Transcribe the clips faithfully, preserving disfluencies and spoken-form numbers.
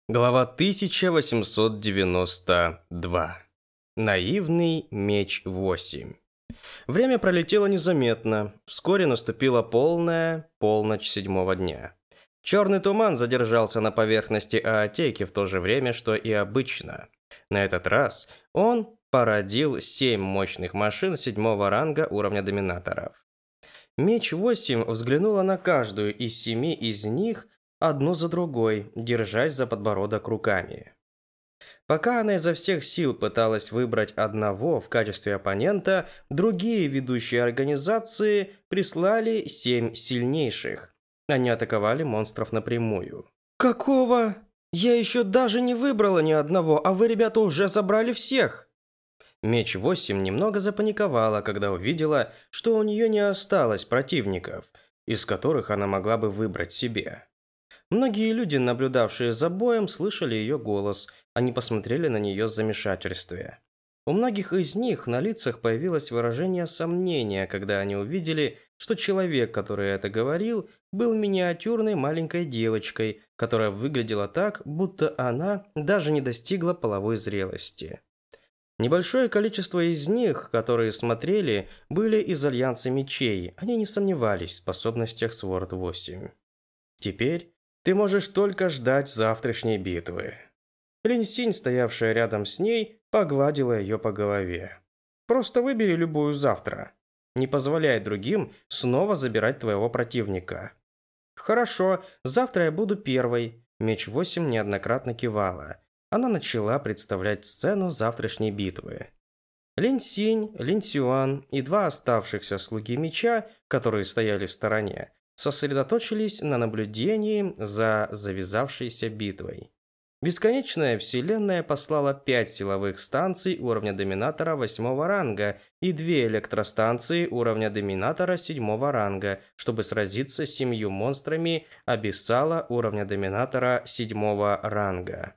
Глава тысяча восемьсот девяносто два. Наивный меч восемь. Время пролетело незаметно. Вскоре наступила полная полночь седьмого дня. Черный туман задержался на поверхности Аотеки в то же время, что и обычно. На этот раз он породил семь мощных машин седьмого ранга уровня доминаторов. Меч восемь взглянула на каждую из семи из них одну за другой, держась за подбородок руками. Пока она изо всех сил пыталась выбрать одного в качестве оппонента, другие ведущие организации прислали семь сильнейших. Они атаковали монстров напрямую. «Какого? Я еще даже не выбрала ни одного, а вы, ребята, уже забрали всех!» Меч восемь немного запаниковала, когда увидела, что у нее не осталось противников, из которых она могла бы выбрать себе. Многие люди, наблюдавшие за боем, слышали ее голос. Они посмотрели на нее с замешательством. У многих из них на лицах появилось выражение сомнения, когда они увидели, что человек, который это говорил, был миниатюрной маленькой девочкой, которая выглядела так, будто она даже не достигла половой зрелости. Небольшое количество из них, которые смотрели, были из Альянса Мечей. Они не сомневались в способностях Сворд восемь. Теперь ты можешь только ждать завтрашней битвы. Линь-Синь, стоявшая рядом с ней, погладила ее по голове. Просто выбери любую завтра. Не позволяй другим снова забирать твоего противника. Хорошо, завтра я буду первой. Меч восемь неоднократно кивала. Она начала представлять сцену завтрашней битвы. Линь-Синь, Линь-Сюань и два оставшихся слуги меча, которые стояли в стороне, сосредоточились на наблюдении за завязавшейся битвой. Бесконечная вселенная послала пять силовых станций уровня доминатора восьмого ранга и две электростанции уровня доминатора седьмого ранга, чтобы сразиться с семью монстрами Абиссала уровня доминатора седьмого ранга.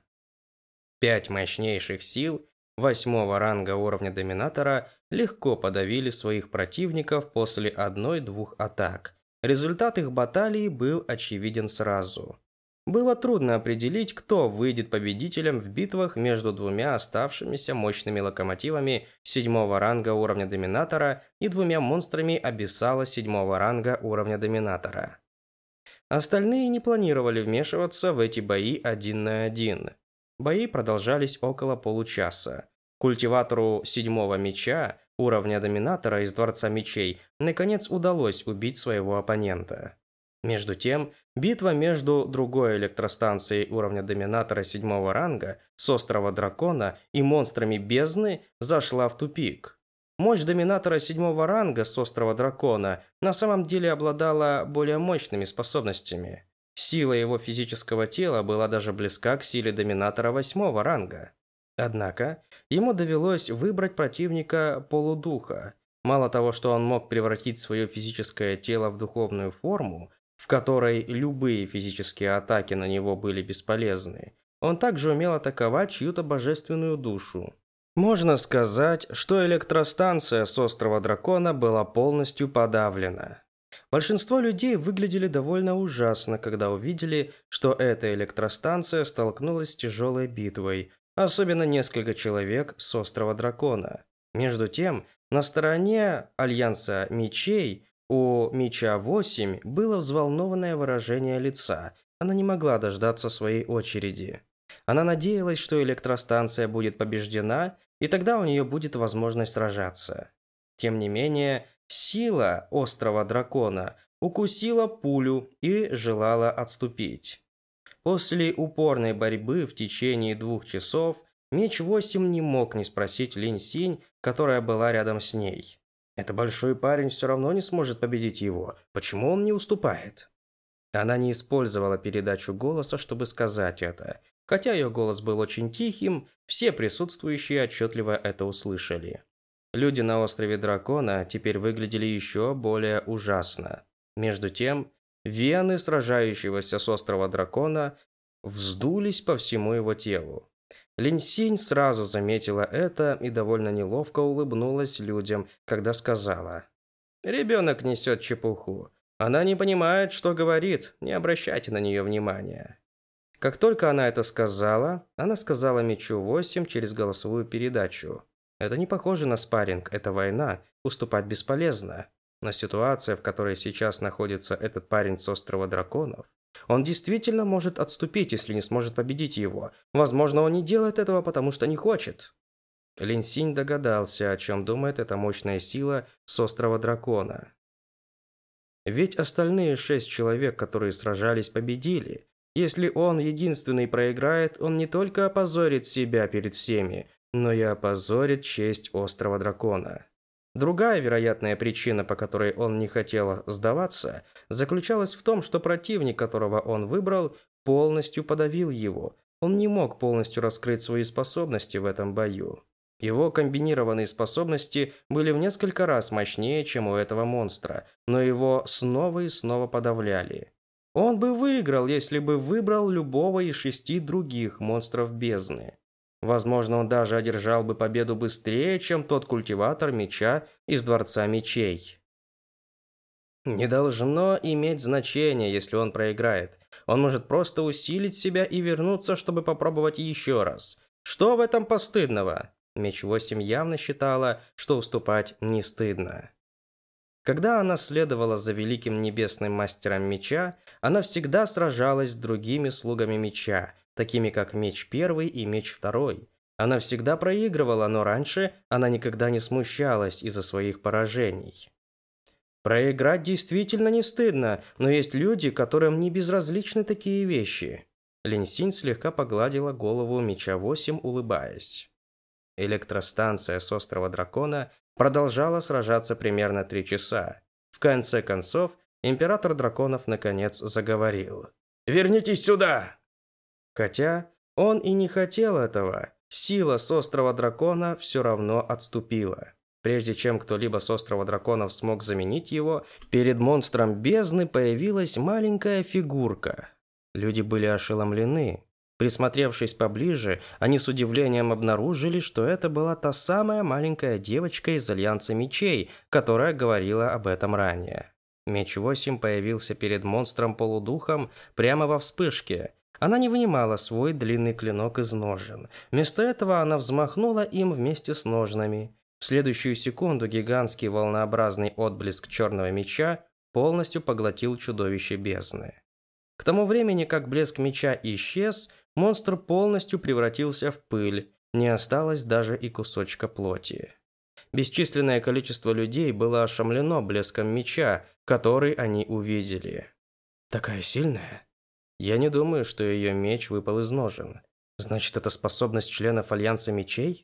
Пять мощнейших сил восьмого ранга уровня доминатора легко подавили своих противников после одной-двух атак. Результат их баталии был очевиден сразу. Было трудно определить, кто выйдет победителем в битвах между двумя оставшимися мощными локомотивами седьмого ранга уровня доминатора и двумя монстрами Абиссала седьмого ранга уровня доминатора. Остальные не планировали вмешиваться в эти бои один на один. Бои продолжались около получаса. Культиватору седьмого меча уровня доминатора из Дворца мечей наконец удалось убить своего оппонента. Между тем, битва между другой электростанцией уровня доминатора седьмого ранга с острова Дракона и монстрами бездны зашла в тупик. Мощь доминатора седьмого ранга с острова Дракона на самом деле обладала более мощными способностями. Сила его физического тела была даже близка к силе доминатора восьмого ранга. Однако, ему довелось выбрать противника полудуха. Мало того, что он мог превратить свое физическое тело в духовную форму, в которой любые физические атаки на него были бесполезны, он также умел атаковать чью-то божественную душу. Можно сказать, что электростанция с острова Дракона была полностью подавлена. Большинство людей выглядели довольно ужасно, когда увидели, что эта электростанция столкнулась с тяжелой битвой, особенно несколько человек с острова Дракона. Между тем, на стороне Альянса Мечей у Меча восемь было взволнованное выражение лица. Она не могла дождаться своей очереди. Она надеялась, что электростанция будет побеждена, и тогда у нее будет возможность сражаться. Тем не менее, сила острова Дракона укусила пулю и желала отступить. После упорной борьбы в течение двух часов Меч восемь не мог не спросить Линь-Синь, которая была рядом с ней. «Это большой парень все равно не сможет победить его. Почему он не уступает?» Она не использовала передачу голоса, чтобы сказать это. Хотя ее голос был очень тихим, все присутствующие отчетливо это услышали. Люди на острове Дракона теперь выглядели еще более ужасно. Между тем, вены сражающегося с острова Дракона вздулись по всему его телу. Линь-Синь сразу заметила это и довольно неловко улыбнулась людям, когда сказала: «Ребенок несет чепуху. Она не понимает, что говорит, не обращайте на нее внимания». Как только она это сказала, она сказала мечу восемь через голосовую передачу. Это не похоже на спарринг, это война, уступать бесполезно. Но ситуация, в которой сейчас находится этот парень с острова драконов, он действительно может отступить, если не сможет победить его. Возможно, он не делает этого, потому что не хочет. Лин Синь догадался, о чем думает эта мощная сила с острова дракона. Ведь остальные шесть человек, которые сражались, победили. Если он единственный проиграет, он не только опозорит себя перед всеми, но и опозорит честь острова дракона. Другая вероятная причина, по которой он не хотел сдаваться, заключалась в том, что противник, которого он выбрал, полностью подавил его. Он не мог полностью раскрыть свои способности в этом бою. Его комбинированные способности были в несколько раз мощнее, чем у этого монстра, но его снова и снова подавляли. Он бы выиграл, если бы выбрал любого из шести других монстров бездны. Возможно, он даже одержал бы победу быстрее, чем тот культиватор меча из Дворца мечей. Не должно иметь значения, если он проиграет. Он может просто усилить себя и вернуться, чтобы попробовать еще раз. Что в этом постыдного? Меч восемь явно считала, что уступать не стыдно. Когда она следовала за великим небесным мастером меча, она всегда сражалась с другими слугами меча, такими как меч первый и меч второй. Она всегда проигрывала, но раньше она никогда не смущалась из-за своих поражений. Проиграть действительно не стыдно, но есть люди, которым не безразличны такие вещи. Лин Синь слегка погладила голову меча восемь, улыбаясь. Электростанция с острова дракона продолжала сражаться примерно три часа. В конце концов, император драконов наконец заговорил. «Вернитесь сюда!» Хотя он и не хотел этого, сила с острова дракона все равно отступила. Прежде чем кто-либо с острова драконов смог заменить его, перед монстром бездны появилась маленькая фигурка. Люди были ошеломлены. Присмотревшись поближе, они с удивлением обнаружили, что это была та самая маленькая девочка из Альянса Мечей, которая говорила об этом ранее. Меч восемь появился перед монстром-полудухом прямо во вспышке. Она не вынимала свой длинный клинок из ножен. Вместо этого она взмахнула им вместе с ножнами. В следующую секунду гигантский волнообразный отблеск черного меча полностью поглотил чудовище бездны. К тому времени, как блеск меча исчез, монстр полностью превратился в пыль, не осталось даже и кусочка плоти. Бесчисленное количество людей было ошеломлено блеском меча, который они увидели. Такая сильная? Я не думаю, что ее меч выпал из ножен. Значит, это способность членов Альянса Мечей?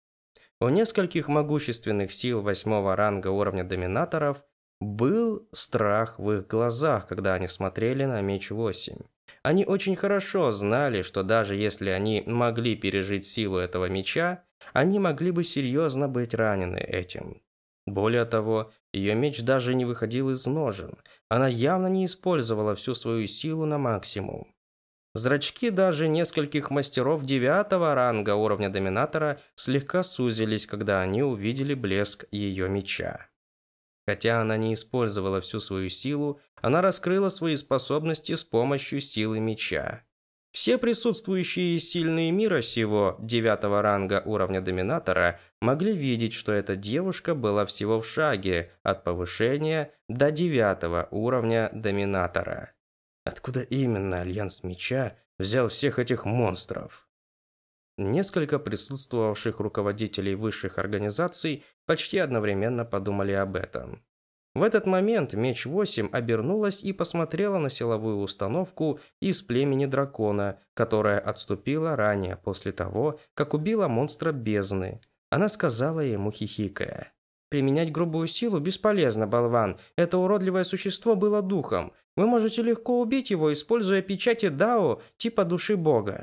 У нескольких могущественных сил восьмого ранга уровня доминаторов был страх в их глазах, когда они смотрели на меч восемь. Они очень хорошо знали, что даже если они могли пережить силу этого меча, они могли бы серьезно быть ранены этим. Более того, ее меч даже не выходил из ножен. Она явно не использовала всю свою силу на максимум. Зрачки даже нескольких мастеров девятого ранга уровня доминатора слегка сузились, когда они увидели блеск ее меча. Хотя она не использовала всю свою силу, она раскрыла свои способности с помощью силы меча. Все присутствующие сильные мира сего девятого ранга уровня доминатора могли видеть, что эта девушка была всего в шаге от повышения до девятого уровня доминатора. Откуда именно Альянс Меча взял всех этих монстров? Несколько присутствовавших руководителей высших организаций почти одновременно подумали об этом. В этот момент Меч восемь обернулась и посмотрела на силовую установку из племени дракона, которая отступила ранее после того, как убила монстра бездны. Она сказала ему, хихикая: «Применять грубую силу бесполезно, болван. Это уродливое существо было духом. Вы можете легко убить его, используя печати Дао типа души бога».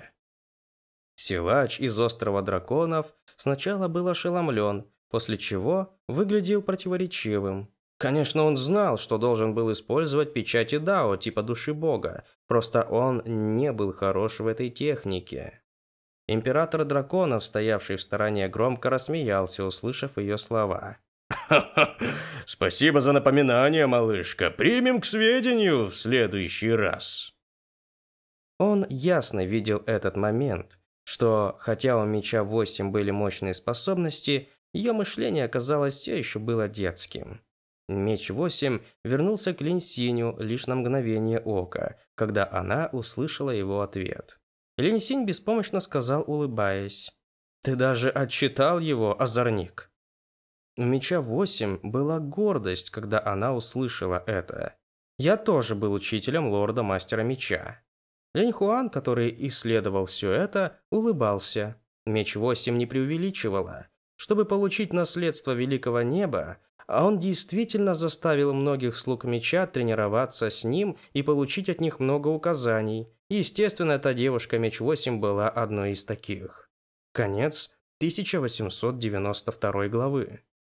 Силач из острова драконов сначала был ошеломлен, после чего выглядел противоречивым. Конечно, он знал, что должен был использовать печати Дао типа души бога, просто он не был хорош в этой технике. Император драконов, стоявший в стороне, громко рассмеялся, услышав ее слова. «Ха-ха! Спасибо за напоминание, малышка. Примем к сведению в следующий раз». Он ясно видел этот момент, что, хотя у Меча восемь были мощные способности, ее мышление, оказалось, все еще было детским. Меч восемь вернулся к Линь Синю лишь на мгновение ока, когда она услышала его ответ. Линь Синь беспомощно сказал, улыбаясь: «Ты даже отчитал его, озорник!» У Меча восемь была гордость, когда она услышала это. «Я тоже был учителем лорда-мастера Меча». Линь Хуан, который исследовал все это, улыбался. Меч восемь не преувеличивала. Чтобы получить наследство Великого Неба, а он действительно заставил многих слуг Меча тренироваться с ним и получить от них много указаний. Естественно, эта девушка Меч восемь была одной из таких. Конец тысяча восемьсот девяносто второй главы.